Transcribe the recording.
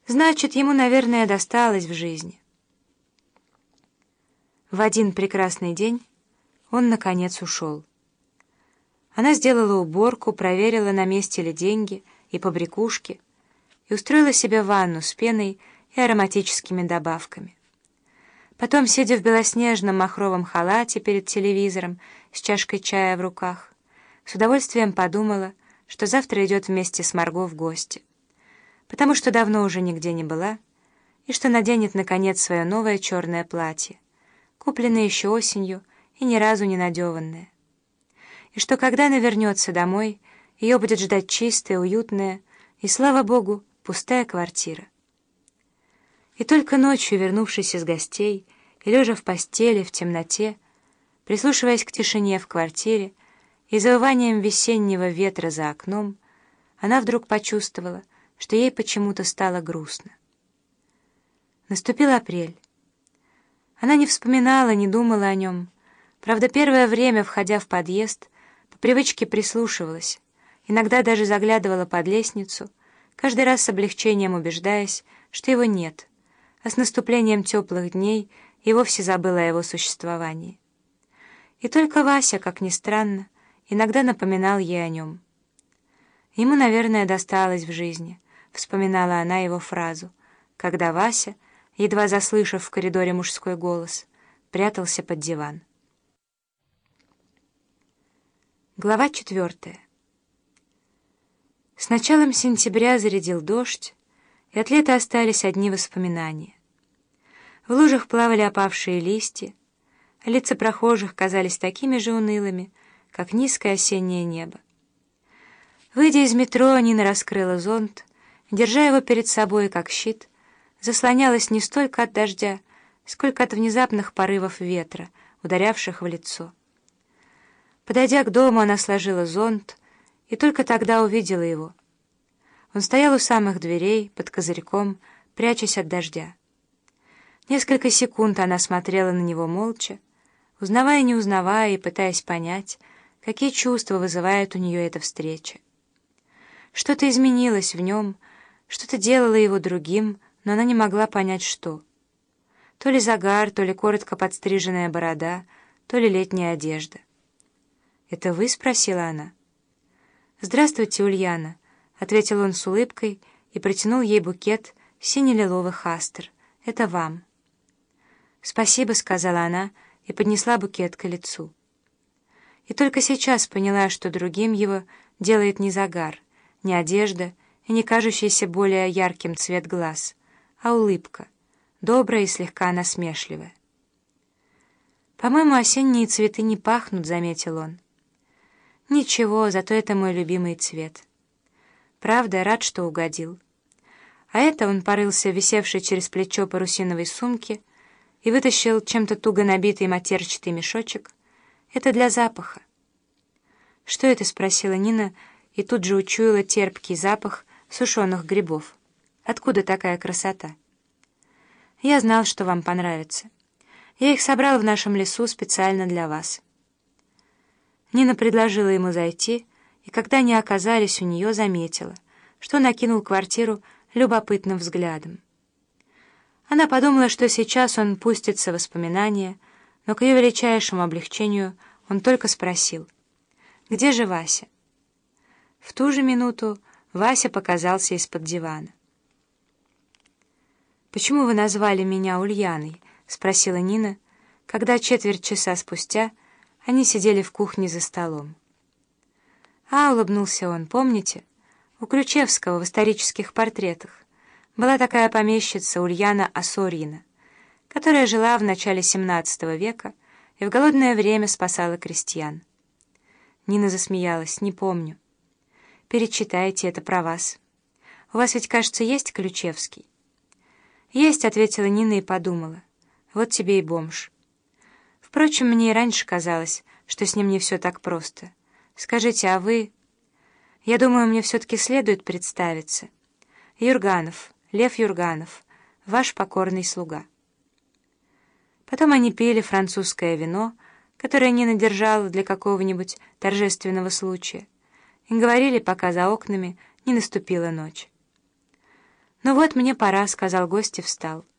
Значит, ему, наверное, досталось в жизни. В один прекрасный день он, наконец, ушел. Она сделала уборку, проверила, на месте ли деньги и побрякушки, и устроила себе ванну с пеной и ароматическими добавками. Потом, сидя в белоснежном махровом халате перед телевизором с чашкой чая в руках, с удовольствием подумала, что завтра идет вместе с Марго в гости, потому что давно уже нигде не была, и что наденет, наконец, свое новое черное платье, купленное еще осенью и ни разу не надеванное, и что, когда она вернется домой, ее будет ждать чистая, уютная и, слава Богу, пустая квартира. И только ночью, вернувшись из гостей и лежа в постели в темноте, прислушиваясь к тишине в квартире и завыванием весеннего ветра за окном, она вдруг почувствовала, что ей почему-то стало грустно. Наступил апрель. Она не вспоминала, не думала о нем. Правда, первое время, входя в подъезд, по привычке прислушивалась, иногда даже заглядывала под лестницу, каждый раз с облегчением убеждаясь, что его нет, а с наступлением теплых дней и вовсе забыла о его существовании. И только Вася, как ни странно, иногда напоминал ей о нем. Ему, наверное, досталось в жизни, вспоминала она его фразу, когда Вася, едва заслышав в коридоре мужской голос, прятался под диван. Глава 4. С началом сентября зарядил дождь, и от лета остались одни воспоминания. В лужах плавали опавшие листья, а лица прохожих казались такими же унылыми, как низкое осеннее небо. Выйдя из метро, Нина раскрыла зонт, держа его перед собой как щит, заслонялась не столько от дождя, сколько от внезапных порывов ветра, ударявших в лицо. Подойдя к дому, она сложила зонт и только тогда увидела его. Он стоял у самых дверей, под козырьком, прячась от дождя. Несколько секунд она смотрела на него молча, узнавая, не узнавая и пытаясь понять, какие чувства вызывает у нее эта встреча. Что-то изменилось в нем, что-то делало его другим, но она не могла понять, что. То ли загар, то ли коротко подстриженная борода, то ли летняя одежда. «Это вы?» — спросила она. «Здравствуйте, Ульяна», — ответил он с улыбкой и протянул ей букет сине-лиловых астр. «Это вам». «Спасибо», — сказала она и поднесла букет к лицу. И только сейчас поняла, что другим его делает не загар, не одежда и не кажущийся более ярким цвет глаз, а улыбка, добрая и слегка насмешливая. «По-моему, осенние цветы не пахнут», — заметил он. «Ничего, зато это мой любимый цвет». «Правда, рад, что угодил». А это он порылся в висевшей через плечо парусиновой сумке и вытащил чем-то туго набитый матерчатый мешочек. «Это для запаха». «Что это?» — спросила Нина, и тут же учуяла терпкий запах сушеных грибов. «Откуда такая красота?» «Я знал, что вам понравится. Я их собрал в нашем лесу специально для вас». Нина предложила ему зайти, и когда они оказались у нее, заметила, что он окинул квартиру любопытным взглядом. Она подумала, что сейчас он пустится в воспоминания, но к ее величайшему облегчению он только спросил: «Где же Вася?» В ту же минуту Вася показался из-под дивана. «Почему вы назвали меня Ульяной?» — спросила Нина, когда четверть часа спустя они сидели в кухне за столом. «А», — улыбнулся он, — «помните? У Ключевского в исторических портретах была такая помещица Ульяна Осорьина, которая жила в начале XVII века и в голодное время спасала крестьян». Нина засмеялась. «Не помню». «Перечитайте, это про вас. У вас ведь, кажется, есть Ключевский?» «Есть», — ответила Нина и подумала. «Вот тебе и бомж». Впрочем, мне и раньше казалось, что с ним не все так просто. Скажите, а вы...» «Я думаю, мне все-таки следует представиться. Юрганов, Лев Юрганов, ваш покорный слуга». Потом они пили французское вино, которое Нина держала для какого-нибудь торжественного случая, и говорили, пока за окнами не наступила ночь. «Ну вот, мне пора», — сказал гость и встал.